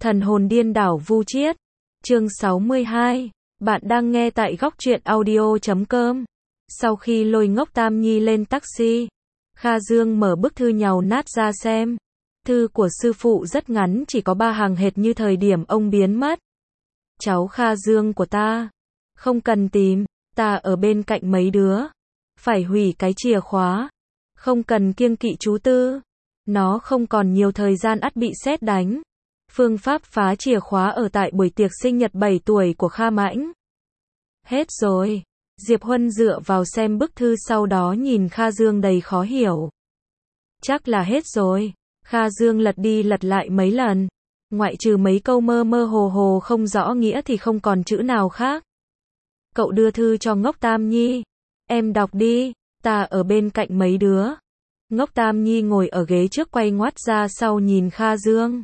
Thần hồn điên đảo vu triết. Chương 62. Bạn đang nghe tại góc truyện audio.com. Sau khi lôi Ngốc Tam Nhi lên taxi, Kha Dương mở bức thư nhàu nát ra xem. Thư của sư phụ rất ngắn, chỉ có 3 hàng hệt như thời điểm ông biến mất. Cháu Kha Dương của ta, không cần tìm, ta ở bên cạnh mấy đứa. Phải hủy cái chìa khóa, không cần kiêng kỵ chú Tư. Nó không còn nhiều thời gian ắt bị sét đánh. Phương pháp phá chìa khóa ở tại buổi tiệc sinh nhật 7 tuổi của Kha Mãnh. Hết rồi. Diệp Huân dựa vào xem bức thư, sau đó nhìn Kha Dương đầy khó hiểu. Chắc là hết rồi. Kha Dương lật đi lật lại mấy lần. Ngoại trừ mấy câu mơ mơ hồ hồ không rõ nghĩa thì không còn chữ nào khác. Cậu đưa thư cho Ngốc Tam Nhi. Em đọc đi, ta ở bên cạnh mấy đứa. Ngốc Tam Nhi ngồi ở ghế trước quay ngoắt ra sau nhìn Kha Dương.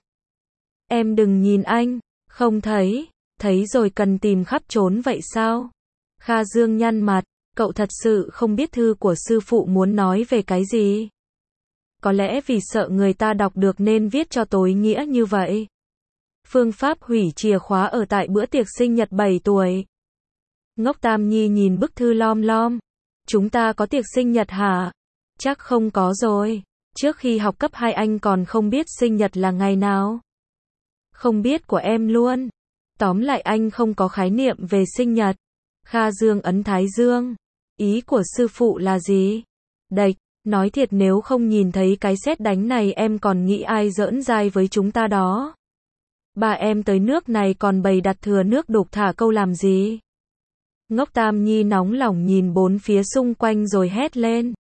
Em đừng nhìn anh, không thấy, thấy rồi cần tìm khắp trốn vậy sao? Kha Dương nhăn mặt, cậu thật sự không biết thư của sư phụ muốn nói về cái gì? Có lẽ vì sợ người ta đọc được nên viết cho tối nghĩa như vậy. Phương pháp hủy chìa khóa ở tại bữa tiệc sinh nhật 7 tuổi. Ngốc Tam Nhi nhìn bức thư lom lom. Chúng ta có tiệc sinh nhật hả? Chắc không có rồi. Trước khi học cấp 2 anh còn không biết sinh nhật là ngày nào. Không biết của em luôn. Tóm lại anh không có khái niệm về sinh nhật. Kha Dương ấn thái dương. Ý của sư phụ là gì? Đệch, nói thiệt nếu không nhìn thấy cái sét đánh này em còn nghĩ ai giỡn dai với chúng ta đó. Bà em tới nước này còn bày đặt thừa nước đục thả câu làm gì? Ngốc Tam Nhi nóng lòng nhìn bốn phía xung quanh rồi hét lên.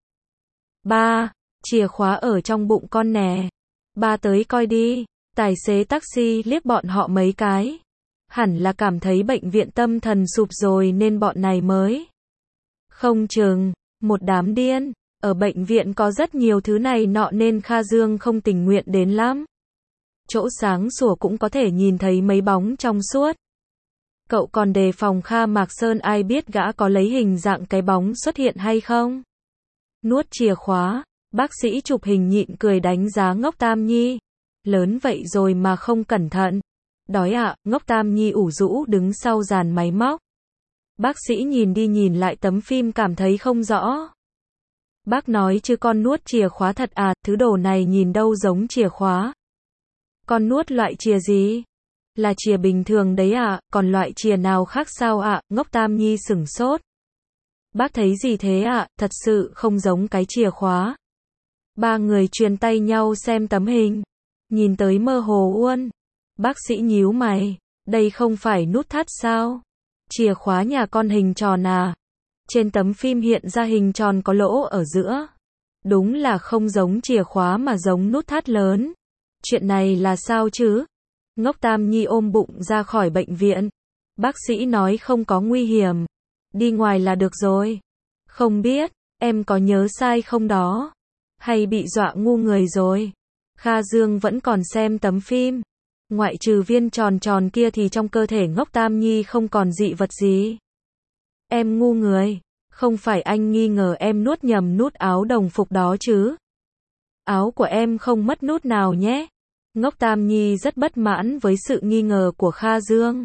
Ba, chìa khóa ở trong bụng con nè. Ba tới coi đi. Tài xế taxi liếc bọn họ mấy cái. Hẳn là cảm thấy bệnh viện tâm thần sụp rồi nên bọn này mới. Không chừng, một đám điên. Ở bệnh viện có rất nhiều thứ này nọ nên Kha Dương không tình nguyện đến lắm. Chỗ sáng sủa cũng có thể nhìn thấy mấy bóng trong suốt. Cậu còn đề phòng Kha Mạc Sơn, ai biết gã có lấy hình dạng cái bóng xuất hiện hay không. Nuốt chìa khóa, bác sĩ chụp hình nhịn cười đánh giá Ngốc Tam Nhi. Lớn vậy rồi mà không cẩn thận. Đói ạ, Ngốc Tam Nhi ủ rũ đứng sau dàn máy móc. Bác sĩ nhìn đi nhìn lại tấm phim cảm thấy không rõ. Bác nói chứ con nuốt chìa khóa thật à, thứ đồ này nhìn đâu giống chìa khóa. Con nuốt loại chìa gì? Là chìa bình thường đấy ạ, còn loại chìa nào khác sao ạ? Ngốc Tam Nhi sửng sốt. Bác thấy gì thế ạ? Thật sự không giống cái chìa khóa. Ba người truyền tay nhau xem tấm hình. Nhìn tới mơ hồ luôn. Bác sĩ nhíu mày. Đây không phải nút thắt sao? Chìa khóa nhà con hình tròn à? Trên tấm phim hiện ra hình tròn có lỗ ở giữa. Đúng là không giống chìa khóa mà giống nút thắt lớn. Chuyện này là sao chứ? Ngốc Tam Nhi ôm bụng ra khỏi bệnh viện. Bác sĩ nói không có nguy hiểm. Đi ngoài là được rồi. Không biết, em có nhớ sai không đó? Hay bị dọa ngu người rồi? Kha Dương vẫn còn xem tấm phim. Ngoại trừ viên tròn tròn kia thì trong cơ thể Ngốc Tam Nhi không còn dị vật gì. Em ngu người. Không phải anh nghi ngờ em nuốt nhầm nút áo đồng phục đó chứ? Áo của em không mất nút nào nhé. Ngốc Tam Nhi rất bất mãn với sự nghi ngờ của Kha Dương.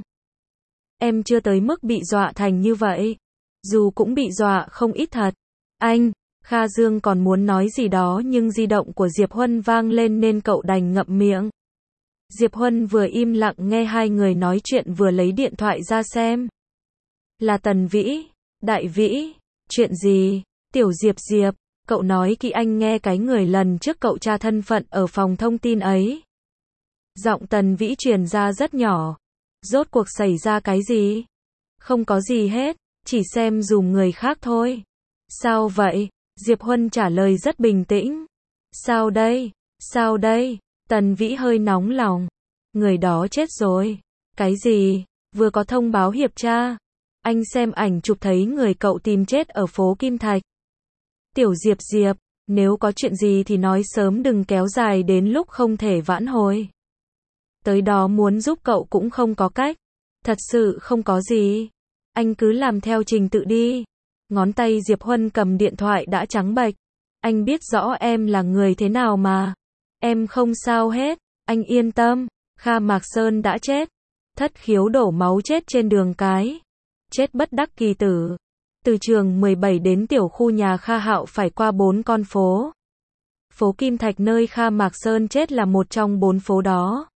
Em chưa tới mức bị dọa thành như vậy. Dù cũng bị dọa không ít thật. Anh, Kha Dương còn muốn nói gì đó nhưng di động của Diệp Huân vang lên nên cậu đành ngậm miệng. Diệp Huân vừa im lặng nghe hai người nói chuyện vừa lấy điện thoại ra xem. Là Tần Vĩ, Đại Vĩ, chuyện gì? Tiểu Diệp Diệp, cậu nói kỹ anh nghe cái người lần trước cậu tra thân phận ở phòng thông tin ấy. Giọng Tần Vĩ truyền ra rất nhỏ. Rốt cuộc xảy ra cái gì? Không có gì hết, chỉ xem dùm người khác thôi. Sao vậy? Diệp Huân trả lời rất bình tĩnh. Sao đây? Sao đây? Tần Vĩ hơi nóng lòng. Người đó chết rồi. Cái gì? Vừa có thông báo hiệp tra. Anh xem ảnh chụp thấy người cậu tìm chết ở phố Kim Thạch. Tiểu Diệp Diệp, nếu có chuyện gì thì nói sớm đừng kéo dài đến lúc không thể vãn hồi. Tới đó muốn giúp cậu cũng không có cách. Thật sự không có gì. Anh cứ làm theo trình tự đi. Ngón tay Diệp Huân cầm điện thoại đã trắng bệch. Anh biết rõ em là người thế nào mà. Em không sao hết. Anh yên tâm. Kha Mạc Sơn đã chết. Thất khiếu đổ máu chết trên đường cái. Chết bất đắc kỳ tử. Từ trường 17 đến tiểu khu nhà Kha Hạo phải qua 4 con phố. Phố Kim Thạch nơi Kha Mạc Sơn chết là một trong 4 phố đó.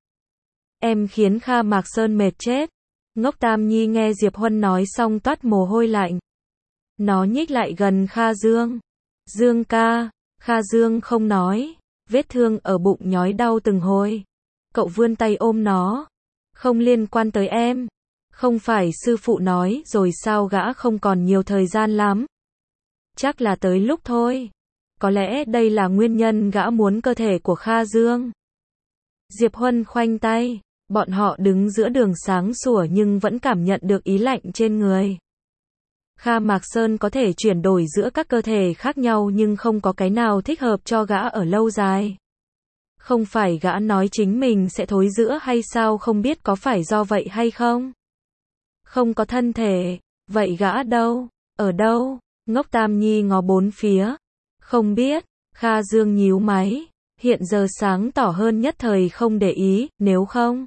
Em khiến Kha Mạc Sơn mệt chết. Ngốc Tam Nhi nghe Diệp Huân nói xong toát mồ hôi lạnh. Nó nhích lại gần Kha Dương. Dương ca. Kha Dương không nói. Vết thương ở bụng nhói đau từng hồi. Cậu vươn tay ôm nó. Không liên quan tới em. Không phải sư phụ nói rồi sao gã không còn nhiều thời gian lắm. Chắc là tới lúc thôi. Có lẽ đây là nguyên nhân gã muốn cơ thể của Kha Dương. Diệp Huân khoanh tay. Bọn họ đứng giữa đường sáng sủa nhưng vẫn cảm nhận được ý lạnh trên người. Kha Mạc Sơn có thể chuyển đổi giữa các cơ thể khác nhau nhưng không có cái nào thích hợp cho gã ở lâu dài. Không phải gã nói chính mình sẽ thối rữa hay sao, không biết có phải do vậy hay không? Không có thân thể, vậy gã đâu? Ở đâu? Ngốc Tam Nhi ngó bốn phía. Không biết. Kha Dương nhíu máy. Hiện giờ sáng tỏ hơn, nhất thời không để ý, nếu không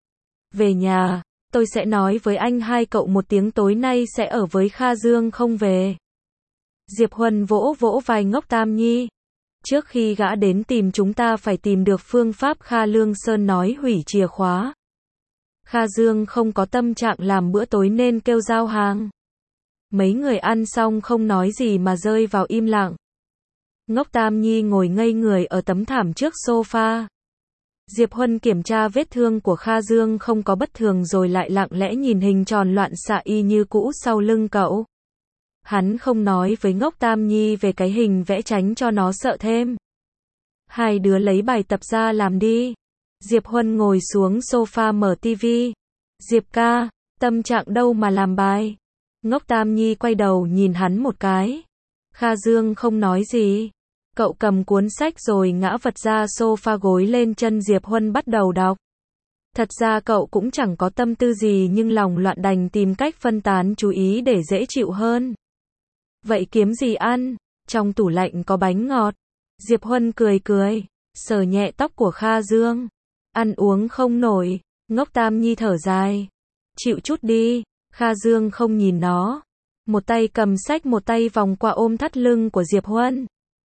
về nhà, tôi sẽ nói với anh hai cậu một tiếng tối nay sẽ ở với Kha Dương không về. Diệp Huân vỗ vỗ vai Ngốc Tam Nhi. Trước khi gã đến tìm chúng ta phải tìm được phương pháp. Kha Lương Sơn nói hủy chìa khóa. Kha Dương không có tâm trạng làm bữa tối nên kêu giao hàng. Mấy người ăn xong không nói gì mà rơi vào im lặng. Ngốc Tam Nhi ngồi ngây người ở tấm thảm trước sofa. Diệp Huân kiểm tra vết thương của Kha Dương không có bất thường rồi lại lặng lẽ nhìn hình tròn loạn xạ y như cũ sau lưng cậu. Hắn không nói với Ngốc Tam Nhi về cái hình vẽ tránh cho nó sợ thêm. Hai đứa lấy bài tập ra làm đi. Diệp Huân ngồi xuống sofa mở tivi. Diệp ca, tâm trạng đâu mà làm bài. Ngốc Tam Nhi quay đầu nhìn hắn một cái. Kha Dương không nói gì. Cậu cầm cuốn sách rồi ngã vật ra sofa, gối lên chân Diệp Huân bắt đầu đọc. Thật ra cậu cũng chẳng có tâm tư gì nhưng lòng loạn đành tìm cách phân tán chú ý để dễ chịu hơn. Vậy kiếm gì ăn? Trong tủ lạnh có bánh ngọt. Diệp Huân cười cười, sờ nhẹ tóc của Kha Dương. Ăn uống không nổi. Ngốc Tam Nhi thở dài. Chịu chút đi. Kha Dương không nhìn nó. Một tay cầm sách, một tay vòng qua ôm thắt lưng của Diệp Huân.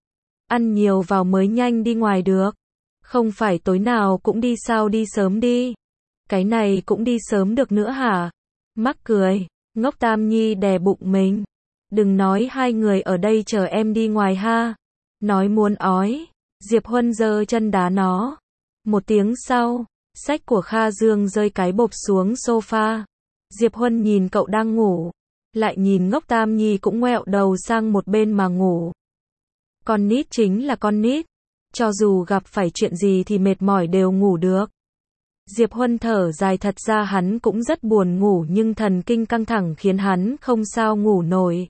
Ăn nhiều vào mới nhanh đi ngoài được. Không phải tối nào cũng đi sao, đi sớm đi. Cái này cũng đi sớm được nữa hả? Mắc cười. Ngốc Tam Nhi đè bụng mình. Đừng nói hai người ở đây chờ em đi ngoài ha. Nói muốn ói. Diệp Huân giơ chân đá nó. Một tiếng sau, sách của Kha Dương rơi cái bộp xuống sofa. Diệp Huân nhìn cậu đang ngủ. Lại nhìn Ngốc Tam Nhi cũng ngoẹo đầu sang một bên mà ngủ. Con nít chính là con nít. Cho dù gặp phải chuyện gì thì mệt mỏi đều ngủ được. Diệp Huân thở dài, thật ra hắn cũng rất buồn ngủ nhưng thần kinh căng thẳng khiến hắn không sao ngủ nổi.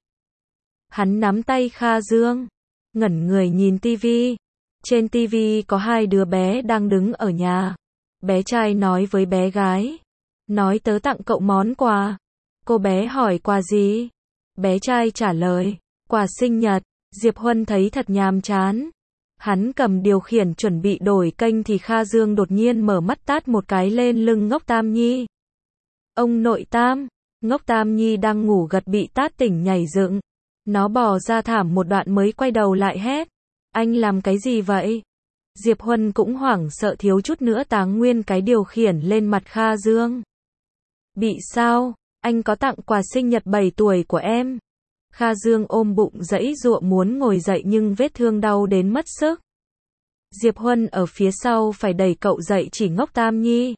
Hắn nắm tay Kha Dương, ngẩn người nhìn tivi. Trên tivi có hai đứa bé đang đứng ở nhà. Bé trai nói với bé gái. Nói tớ tặng cậu món quà. Cô bé hỏi quà gì? Bé trai trả lời. Quà sinh nhật. Diệp Huân thấy thật nhàm chán. Hắn cầm điều khiển chuẩn bị đổi kênh thì Kha Dương đột nhiên mở mắt tát một cái lên lưng Ngốc Tam Nhi. Ông nội Tam. Ngốc Tam Nhi đang ngủ gật bị tát tỉnh nhảy dựng. Nó bò ra thảm một đoạn mới quay đầu lại hét. Anh làm cái gì vậy? Diệp Huân cũng hoảng sợ thiếu chút nữa táng nguyên cái điều khiển lên mặt Kha Dương. Bị sao? Anh có tặng quà sinh nhật 7 tuổi của em. Kha Dương ôm bụng giãy giụa muốn ngồi dậy nhưng vết thương đau đến mất sức. Diệp Huân ở phía sau phải đẩy cậu dậy, chỉ Ngốc Tam Nhi.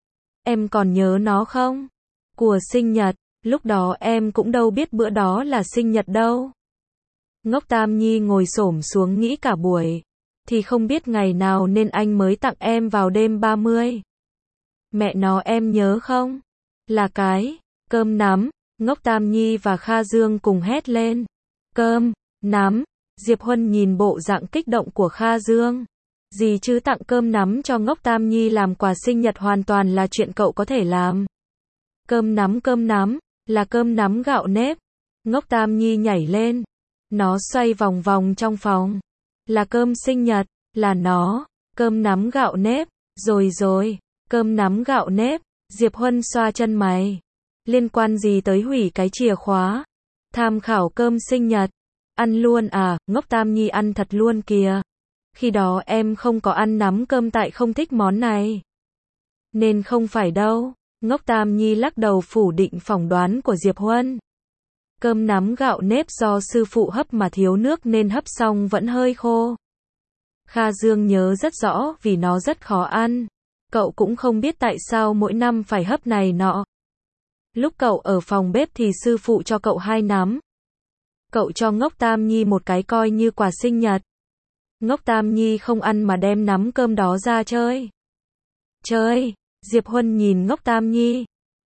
Em còn nhớ nó không? Của sinh nhật, lúc đó em cũng đâu biết bữa đó là sinh nhật đâu. Ngốc Tam Nhi ngồi xổm xuống nghĩ cả buổi. Thì không biết ngày nào nên anh mới tặng em vào đêm 30. Mẹ nó em nhớ không? Là cái cơm nắm. Ngốc Tam Nhi và Kha Dương cùng hét lên. Cơm nắm. Diệp Huân nhìn bộ dạng kích động của Kha Dương. Gì chứ, tặng cơm nắm cho Ngốc Tam Nhi làm quà sinh nhật hoàn toàn là chuyện cậu có thể làm. Cơm nắm, là cơm nắm gạo nếp. Ngốc Tam Nhi nhảy lên. Nó xoay vòng vòng trong phòng. Là cơm sinh nhật, là nó, cơm nắm gạo nếp, rồi. Cơm nắm gạo nếp, Diệp Huân xoa chân mày. Liên quan gì tới hủy cái chìa khóa? Tham khảo cơm sinh nhật. Ăn luôn à, ngốc Tam Nhi ăn thật luôn kìa. Khi đó em không có ăn nắm cơm tại không thích món này. Nên không phải đâu. Ngốc Tam Nhi lắc đầu phủ định phỏng đoán của Diệp Huân. Cơm nắm gạo nếp do sư phụ hấp mà thiếu nước nên hấp xong vẫn hơi khô. Kha Dương nhớ rất rõ vì nó rất khó ăn. Cậu cũng không biết tại sao mỗi năm phải hấp này nọ. Lúc cậu ở phòng bếp thì sư phụ cho cậu 2 nắm. Cậu cho ngốc Tam Nhi một cái coi như quà sinh nhật. Ngốc Tam Nhi không ăn mà đem nắm cơm đó ra chơi. Chơi? Diệp Huân nhìn ngốc Tam Nhi.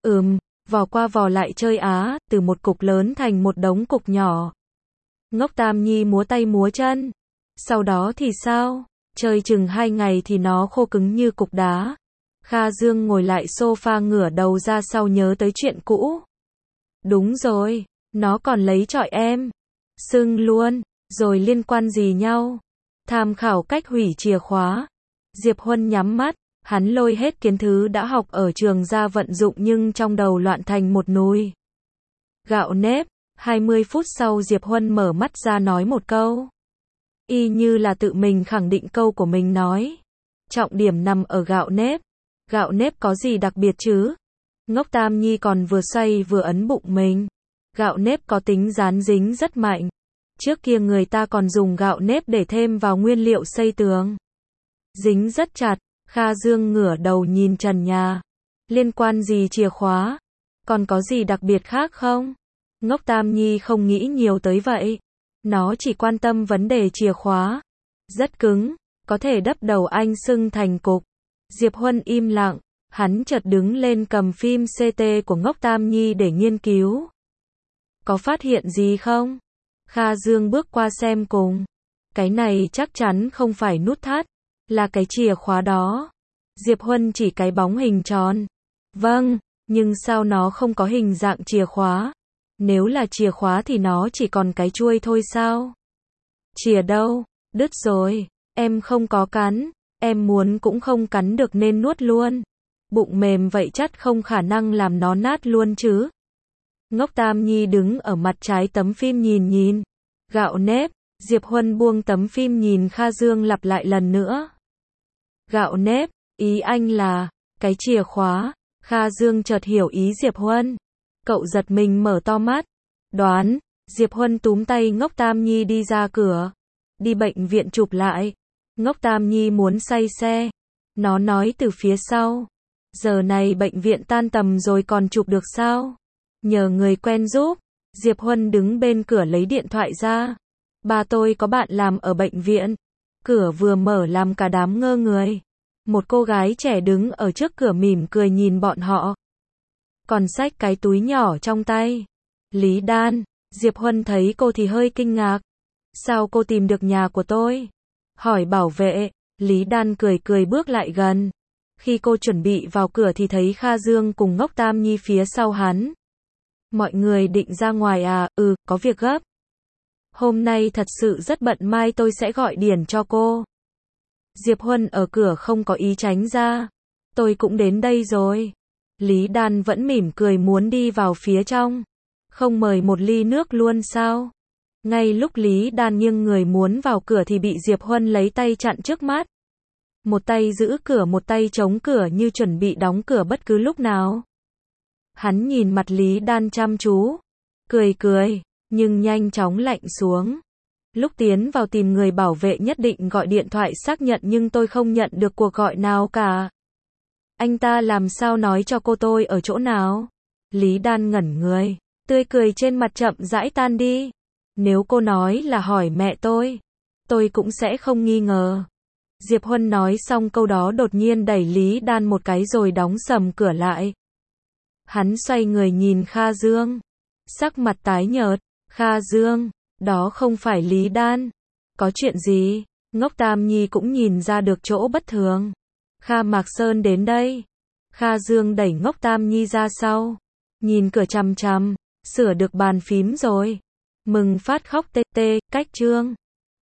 Vò qua vò lại chơi á, từ một cục lớn thành một đống cục nhỏ. Ngốc Tam Nhi múa tay múa chân. Sau đó thì sao? Chơi chừng 2 ngày thì nó khô cứng như cục đá. Kha Dương ngồi lại sofa ngửa đầu ra sau nhớ tới chuyện cũ. Đúng rồi, nó còn lấy chọi em. Sưng luôn, rồi liên quan gì nhau? Tham khảo cách hủy chìa khóa. Diệp Huân nhắm mắt, hắn lôi hết kiến thứ đã học ở trường ra vận dụng nhưng trong đầu loạn thành một nùi. Gạo nếp, 20 phút sau Diệp Huân mở mắt ra nói một câu. Y như là tự mình khẳng định câu của mình nói. Trọng điểm nằm ở gạo nếp. Gạo nếp có gì đặc biệt chứ? Ngốc Tam Nhi còn vừa xoay vừa ấn bụng mình. Gạo nếp có tính dán dính rất mạnh. Trước kia người ta còn dùng gạo nếp để thêm vào nguyên liệu xây tường. Dính rất chặt. Kha Dương ngửa đầu nhìn trần nhà. Liên quan gì chìa khóa? Còn có gì đặc biệt khác không? Ngốc Tam Nhi không nghĩ nhiều tới vậy. Nó chỉ quan tâm vấn đề chìa khóa. Rất cứng, có thể đắp đầu anh sưng thành cục. Diệp Huân im lặng, hắn chợt đứng lên cầm phim CT của ngốc Tam Nhi để nghiên cứu. Có phát hiện gì không? Kha Dương bước qua xem cùng. Cái này chắc chắn không phải nút thắt, là cái chìa khóa đó. Diệp Huân chỉ cái bóng hình tròn. Vâng, nhưng sao nó không có hình dạng chìa khóa? Nếu là chìa khóa thì nó chỉ còn cái chuôi thôi sao? Chìa đâu? Đứt rồi. Em không có cắn. Em muốn cũng không cắn được nên nuốt luôn. Bụng mềm vậy chắc không khả năng làm nó nát luôn chứ. Ngốc Tam Nhi đứng ở mặt trái tấm phim nhìn. Gạo nếp. Diệp Huân buông tấm phim nhìn Kha Dương lặp lại lần nữa. Gạo nếp. Ý anh là cái chìa khóa. Kha Dương chợt hiểu ý Diệp Huân. Cậu giật mình mở to mắt. Đoán. Diệp Huân túm tay ngốc Tam Nhi đi ra cửa. Đi bệnh viện chụp lại. Ngốc Tam Nhi muốn say xe. Nó nói từ phía sau. Giờ này bệnh viện tan tầm rồi còn chụp được sao? Nhờ người quen giúp. Diệp Huân đứng bên cửa lấy điện thoại ra. Ba tôi có bạn làm ở bệnh viện. Cửa vừa mở làm cả đám ngơ người. Một cô gái trẻ đứng ở trước cửa mỉm cười nhìn bọn họ. Còn xách cái túi nhỏ trong tay. Lý Đan. Diệp Huân thấy cô thì hơi kinh ngạc. Sao cô tìm được nhà của tôi? Hỏi bảo vệ. Lý Đan cười bước lại gần. Khi cô chuẩn bị vào cửa thì thấy Kha Dương cùng ngốc Tam Nhi phía sau hắn. Mọi người định ra ngoài à? Có việc gấp. Hôm nay thật sự rất bận, mai tôi sẽ gọi điện cho cô. Diệp Huân ở cửa không có ý tránh ra. Tôi cũng đến đây rồi. Lý Đan vẫn mỉm cười muốn đi vào phía trong. Không mời một ly nước luôn sao? Ngay lúc Lý Đan nghiêng người muốn vào cửa thì bị Diệp Huân lấy tay chặn trước mắt. Một tay giữ cửa, một tay chống cửa như chuẩn bị đóng cửa bất cứ lúc nào. Hắn nhìn mặt Lý Đan chăm chú. Cười, nhưng nhanh chóng lạnh xuống. Lúc tiến vào tìm người bảo vệ nhất định gọi điện thoại xác nhận nhưng tôi không nhận được cuộc gọi nào cả. Anh ta làm sao nói cho cô tôi ở chỗ nào? Lý Đan ngẩn người. Tươi cười trên mặt chậm rãi tan đi. Nếu cô nói là hỏi mẹ tôi cũng sẽ không nghi ngờ. Diệp Huân nói xong câu đó đột nhiên đẩy Lý Đan một cái rồi đóng sầm cửa lại. Hắn xoay người nhìn Kha Dương. Sắc mặt tái nhợt. Kha Dương, đó không phải Lý Đan. Có chuyện gì? Ngốc Tam Nhi cũng nhìn ra được chỗ bất thường. Kha Mạc Sơn đến đây. Kha Dương đẩy ngốc Tam Nhi ra sau. Nhìn cửa chằm chằm. Sửa được bàn phím rồi. Mừng phát khóc tê, cách chương.